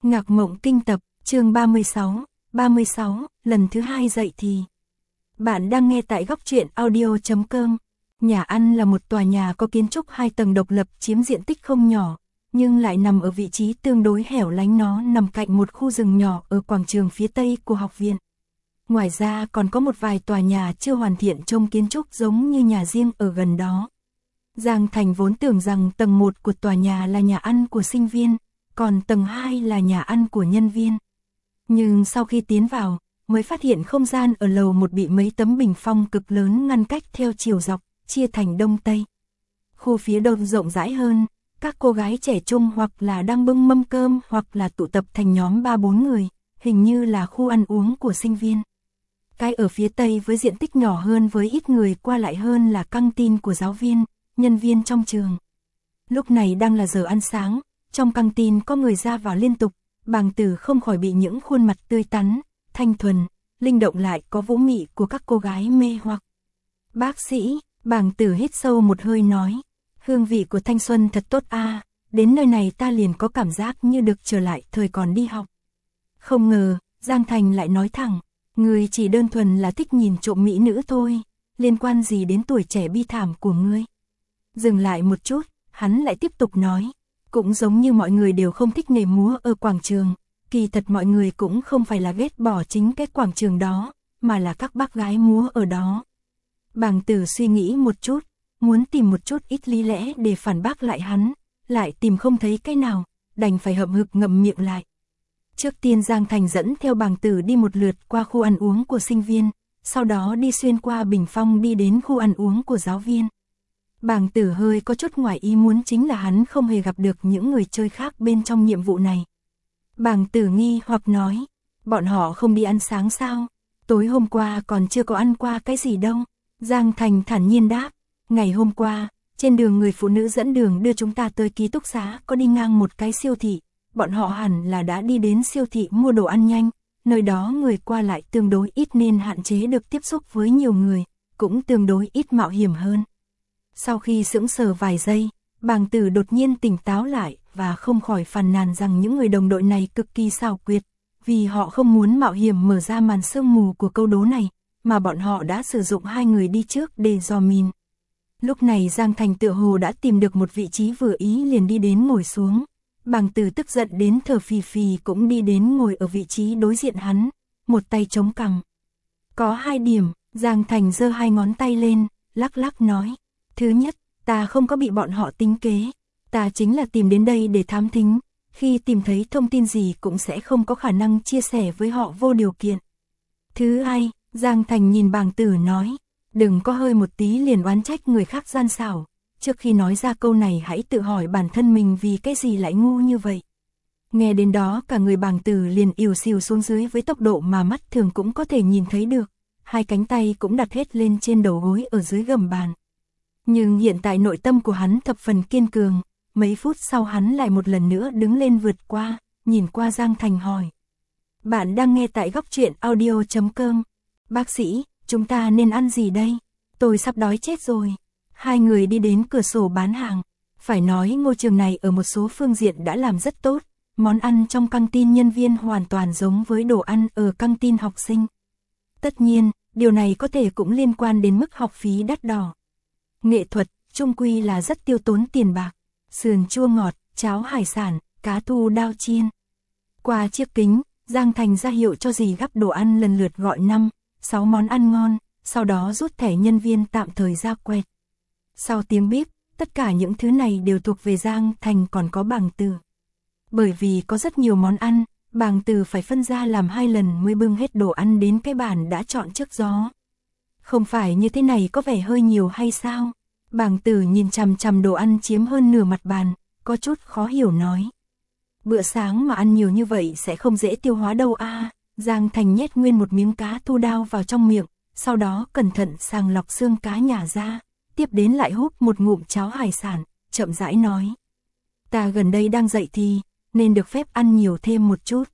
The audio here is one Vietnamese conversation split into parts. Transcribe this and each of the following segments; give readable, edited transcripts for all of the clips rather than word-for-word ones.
Ngạc Mộng Kinh Tập, chương 36, lần thứ 2 dậy thì. Bạn đang nghe tại góc truyện audio.com. Nhà ăn là một tòa nhà có kiến trúc 2 tầng độc lập chiếm diện tích không nhỏ, nhưng lại nằm ở vị trí tương đối hẻo lánh, nó nằm cạnh một khu rừng nhỏ ở quảng trường phía tây của học viện. Ngoài ra còn có một vài tòa nhà chưa hoàn thiện trông kiến trúc giống như nhà riêng ở gần đó. Giang Thành vốn tưởng rằng tầng 1 của tòa nhà là nhà ăn của sinh viên, còn tầng 2 là nhà ăn của nhân viên. Nhưng sau khi tiến vào, mới phát hiện không gian ở lầu 1 bị mấy tấm bình phong cực lớn ngăn cách theo chiều dọc, chia thành đông tây. Khu phía đông rộng rãi hơn, các cô gái trẻ trung hoặc là đang bưng mâm cơm hoặc là tụ tập thành nhóm 3-4 người, hình như là khu ăn uống của sinh viên. Cái ở phía tây với diện tích nhỏ hơn với ít người qua lại hơn là căng tin của giáo viên, nhân viên trong trường. Lúc này đang là giờ ăn sáng, trong căng tin có người ra vào liên tục, Bàng Tử không khỏi bị những khuôn mặt tươi tắn, thanh thuần, linh động lại có vũ mị của các cô gái mê hoặc. Bác sĩ, Bàng Tử hít sâu một hơi nói, hương vị của thanh xuân thật tốt a, đến nơi này ta liền có cảm giác như được trở lại thời còn đi học. Không ngờ, Giang Thành lại nói thẳng, ngươi chỉ đơn thuần là thích nhìn trộm mỹ nữ thôi, liên quan gì đến tuổi trẻ bi thảm của ngươi. Dừng lại một chút, hắn lại tiếp tục nói, cũng giống như mọi người đều không thích nhảy múa ở quảng trường, kỳ thật mọi người cũng không phải là ghét bỏ chính cái quảng trường đó, mà là các bác gái múa ở đó. Bàng Tử suy nghĩ một chút, muốn tìm một chút ít lý lẽ để phản bác lại hắn, lại tìm không thấy cái nào, đành phải hậm hực ngậm miệng lại. Trước tiên Giang Thành dẫn theo Bàng Tử đi một lượt qua khu ăn uống của sinh viên, sau đó đi xuyên qua bình phong đi đến khu ăn uống của giáo viên. Bàng Tử hơi có chút ngoài ý muốn chính là hắn không hề gặp được những người chơi khác bên trong nhiệm vụ này. Bàng Tử nghi hoặc nói, bọn họ không đi ăn sáng sao? Tối hôm qua còn chưa có ăn qua cái gì đâu. Giang Thành thản nhiên đáp, ngày hôm qua, trên đường người phụ nữ dẫn đường đưa chúng ta tới ký túc xá có đi ngang một cái siêu thị, bọn họ hẳn là đã đi đến siêu thị mua đồ ăn nhanh, nơi đó người qua lại tương đối ít nên hạn chế được tiếp xúc với nhiều người, cũng tương đối ít mạo hiểm hơn. Sau khi sững sờ vài giây, Bàng Tử đột nhiên tỉnh táo lại và không khỏi phàn nàn rằng những người đồng đội này cực kỳ xảo quyệt, vì họ không muốn mạo hiểm mở ra màn sương mù của câu đố này, mà bọn họ đã sử dụng 2 người đi trước để dò mìn. Lúc này Giang Thành tựa hồ đã tìm được một vị trí vừa ý liền đi đến ngồi xuống. Bàng Tử tức giận đến thở phì phì cũng đi đến ngồi ở vị trí đối diện hắn, một tay chống cằm. Có 2 điểm, Giang Thành giơ 2 ngón tay lên, lắc lắc nói. Thứ nhất, ta không có bị bọn họ tính kế, ta chính là tìm đến đây để thám thính, khi tìm thấy thông tin gì cũng sẽ không có khả năng chia sẻ với họ vô điều kiện. Thứ hai, Giang Thành nhìn Bàng Tử nói, đừng có hơi một tí liền oán trách người khác gian xảo, trước khi nói ra câu này hãy tự hỏi bản thân mình vì cái gì lại ngu như vậy. Nghe đến đó cả người Bàng Tử liền ìu xìu xuống dưới với tốc độ mà mắt thường cũng có thể nhìn thấy được, 2 cánh tay cũng đặt hết lên trên đầu gối ở dưới gầm bàn. Nhưng hiện tại nội tâm của hắn thập phần kiên cường, mấy phút sau hắn lại một lần nữa đứng lên vượt qua, nhìn qua Giang Thành hỏi. Bạn đang nghe tại góc truyện audio.com. Bác sĩ, chúng ta nên ăn gì đây? Tôi sắp đói chết rồi. 2 người đi đến cửa sổ bán hàng. Phải nói ngôi trường này ở một số phương diện đã làm rất tốt, món ăn trong căng tin nhân viên hoàn toàn giống với đồ ăn ở căng tin học sinh. Tất nhiên, điều này có thể cũng liên quan đến mức học phí đắt đỏ. Nghệ thuật, chung quy là rất tiêu tốn tiền bạc, sườn chua ngọt, cháo hải sản, cá thu đao chiên. Qua chiếc kính, Giang Thành ra hiệu cho dì gắp đồ ăn lần lượt gọi 5-6 món ăn ngon, sau đó rút thẻ nhân viên tạm thời ra quẹt. Sau tiếng bíp, tất cả những thứ này đều thuộc về Giang Thành còn có Bàng Tử. Bởi vì có rất nhiều món ăn, Bàng Tử phải phân ra làm 2 lần mới bưng hết đồ ăn đến cái bàn đã chọn trước đó. Không phải như thế này có vẻ hơi nhiều hay sao? Bàng Tử nhìn chằm chằm đồ ăn chiếm hơn nửa mặt bàn, có chút khó hiểu nói. Bữa sáng mà ăn nhiều như vậy sẽ không dễ tiêu hóa đâu a. Giang Thành nhét nguyên một miếng cá thu đao vào trong miệng, sau đó cẩn thận sàng lọc xương cá nhả ra, tiếp đến lại húp một ngụm cháo hải sản, chậm rãi nói. Ta gần đây đang dậy thì, nên được phép ăn nhiều thêm một chút.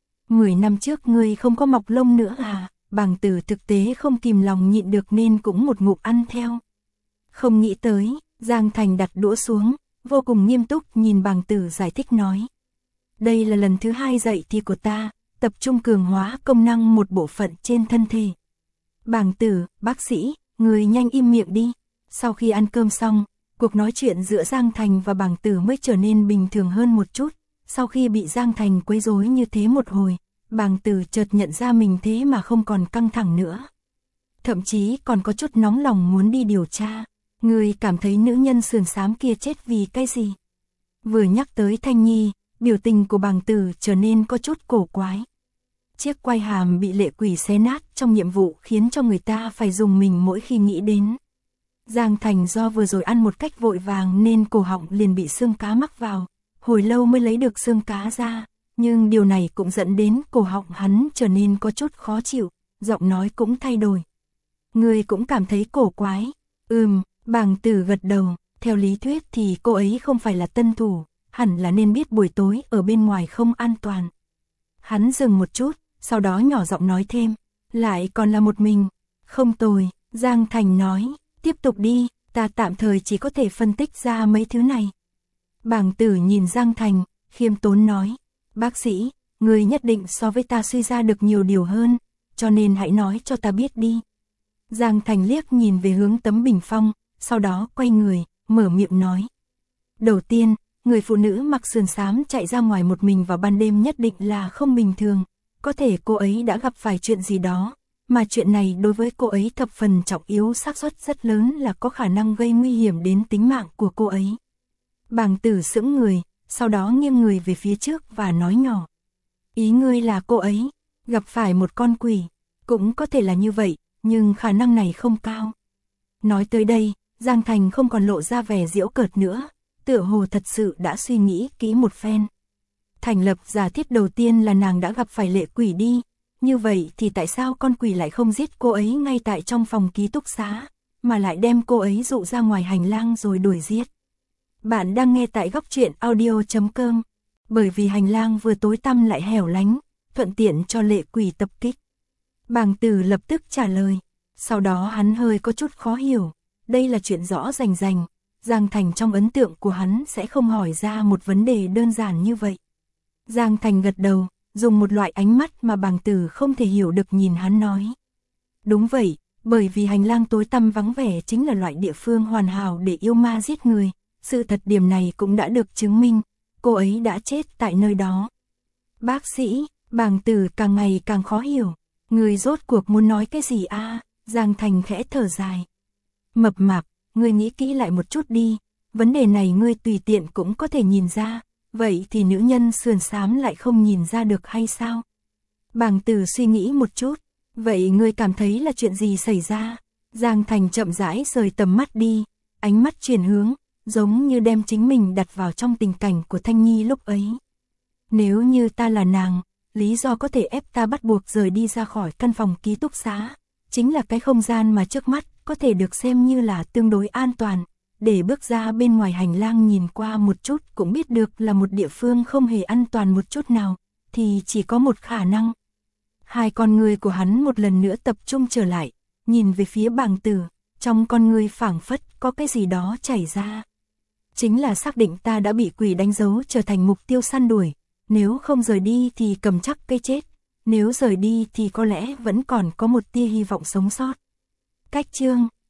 10 năm trước ngươi không có mọc lông nữa à? Bàng Tử thực tế không kìm lòng nhịn được nên cũng một ngụm ăn theo. Không nghĩ tới, Giang Thành đặt đũa xuống, vô cùng nghiêm túc nhìn Bàng Tử giải thích nói. đây là lần thứ 2 dậy thì của ta, tập trung cường hóa công năng một bộ phận trên thân thể. Bàng Tử, bác sĩ, người nhanh im miệng đi. Sau khi ăn cơm xong, cuộc nói chuyện giữa Giang Thành và Bàng Tử mới trở nên bình thường hơn một chút. Sau khi bị Giang Thành quấy rối như thế một hồi, Bàng Tử chợt nhận ra mình thế mà không còn căng thẳng nữa. Thậm chí còn có chút nóng lòng muốn đi điều tra. Người cảm thấy nữ nhân sườn xám kia chết vì cái gì? Vừa nhắc tới Thanh Nhi, biểu tình của Bàng Tử trở nên có chút cổ quái. Chiếc quai hàm bị lệ quỷ xé nát trong nhiệm vụ khiến cho người ta phải dùng mình mỗi khi nghĩ đến. Giang Thành do vừa rồi ăn một cách vội vàng nên cổ họng liền bị xương cá mắc vào, hồi lâu mới lấy được xương cá ra, nhưng điều này cũng dẫn đến cổ họng hắn trở nên có chút khó chịu, giọng nói cũng thay đổi. Người cũng cảm thấy cổ quái. Bàng Tử gật đầu, theo lý thuyết thì cô ấy không phải là tân thủ, hẳn là nên biết buổi tối ở bên ngoài không an toàn. Hắn dừng một chút, sau đó nhỏ giọng nói thêm, lại còn là một mình. Không tồi, Giang Thành nói, tiếp tục đi, ta tạm thời chỉ có thể phân tích ra mấy thứ này. Bàng Tử nhìn Giang Thành, khiêm tốn nói, bác sĩ, người nhất định so với ta suy ra được nhiều điều hơn, cho nên hãy nói cho ta biết đi. Giang Thành liếc nhìn về hướng tấm bình phong, sau đó quay người, mở miệng nói. Đầu tiên, người phụ nữ mặc sườn xám chạy ra ngoài một mình vào ban đêm nhất định là không bình thường, có thể cô ấy đã gặp phải chuyện gì đó, mà chuyện này đối với cô ấy thập phần trọng yếu, xác suất rất lớn là có khả năng gây nguy hiểm đến tính mạng của cô ấy. Bàng Tử sững người, sau đó nghiêng người về phía trước và nói nhỏ. Ý ngươi là cô ấy gặp phải một con quỷ, cũng có thể là như vậy, nhưng khả năng này không cao. Nói tới đây, Giang Thành không còn lộ ra vẻ giễu cợt nữa, tựa hồ thật sự đã suy nghĩ kỹ một phen. Thành lập giả thiết đầu tiên là nàng đã gặp phải lệ quỷ đi, như vậy thì tại sao con quỷ lại không giết cô ấy ngay tại trong phòng ký túc xá, mà lại đem cô ấy dụ ra ngoài hành lang rồi đuổi giết. Bạn đang nghe tại góc truyện audio.com, bởi vì hành lang vừa tối tăm lại hẻo lánh, thuận tiện cho lệ quỷ tập kích. Bàng Tử lập tức trả lời, sau đó hắn hơi có chút khó hiểu, đây là chuyện rõ rành rành, Giang Thành trong ấn tượng của hắn sẽ không hỏi ra một vấn đề đơn giản như vậy. Giang Thành gật đầu, dùng một loại ánh mắt mà Bàng Tử không thể hiểu được nhìn hắn nói. Đúng vậy, bởi vì hành lang tối tăm vắng vẻ chính là loại địa phương hoàn hảo để yêu ma giết người, sự thật điểm này cũng đã được chứng minh, cô ấy đã chết tại nơi đó. Bác sĩ, Bàng Tử càng ngày càng khó hiểu, người rốt cuộc muốn nói cái gì a? Giang Thành khẽ thở dài. Mập mạp, ngươi nghĩ kỹ lại một chút đi, vấn đề này ngươi tùy tiện cũng có thể nhìn ra, vậy thì nữ nhân sườn xám lại không nhìn ra được hay sao? Bàng Tử suy nghĩ một chút, vậy ngươi cảm thấy là chuyện gì xảy ra? Giang Thành chậm rãi rời tầm mắt đi, ánh mắt chuyển hướng, giống như đem chính mình đặt vào trong tình cảnh của Thanh Nhi lúc ấy. Nếu như ta là nàng, lý do có thể ép ta bắt buộc rời đi ra khỏi căn phòng ký túc xá, chính là cái không gian mà trước mắt có thể được xem như là tương đối an toàn, để bước ra bên ngoài hành lang nhìn qua một chút cũng biết được là một địa phương không hề an toàn một chút nào, thì chỉ có một khả năng. Hai con người của hắn một lần nữa tập trung trở lại, nhìn về phía Bàng Tử, trong con người phảng phất có cái gì đó chảy ra. Chính là xác định ta đã bị quỷ đánh dấu trở thành mục tiêu săn đuổi, nếu không rời đi thì cầm chắc cái chết, nếu rời đi thì có lẽ vẫn còn có một tia hy vọng sống sót. Cách chương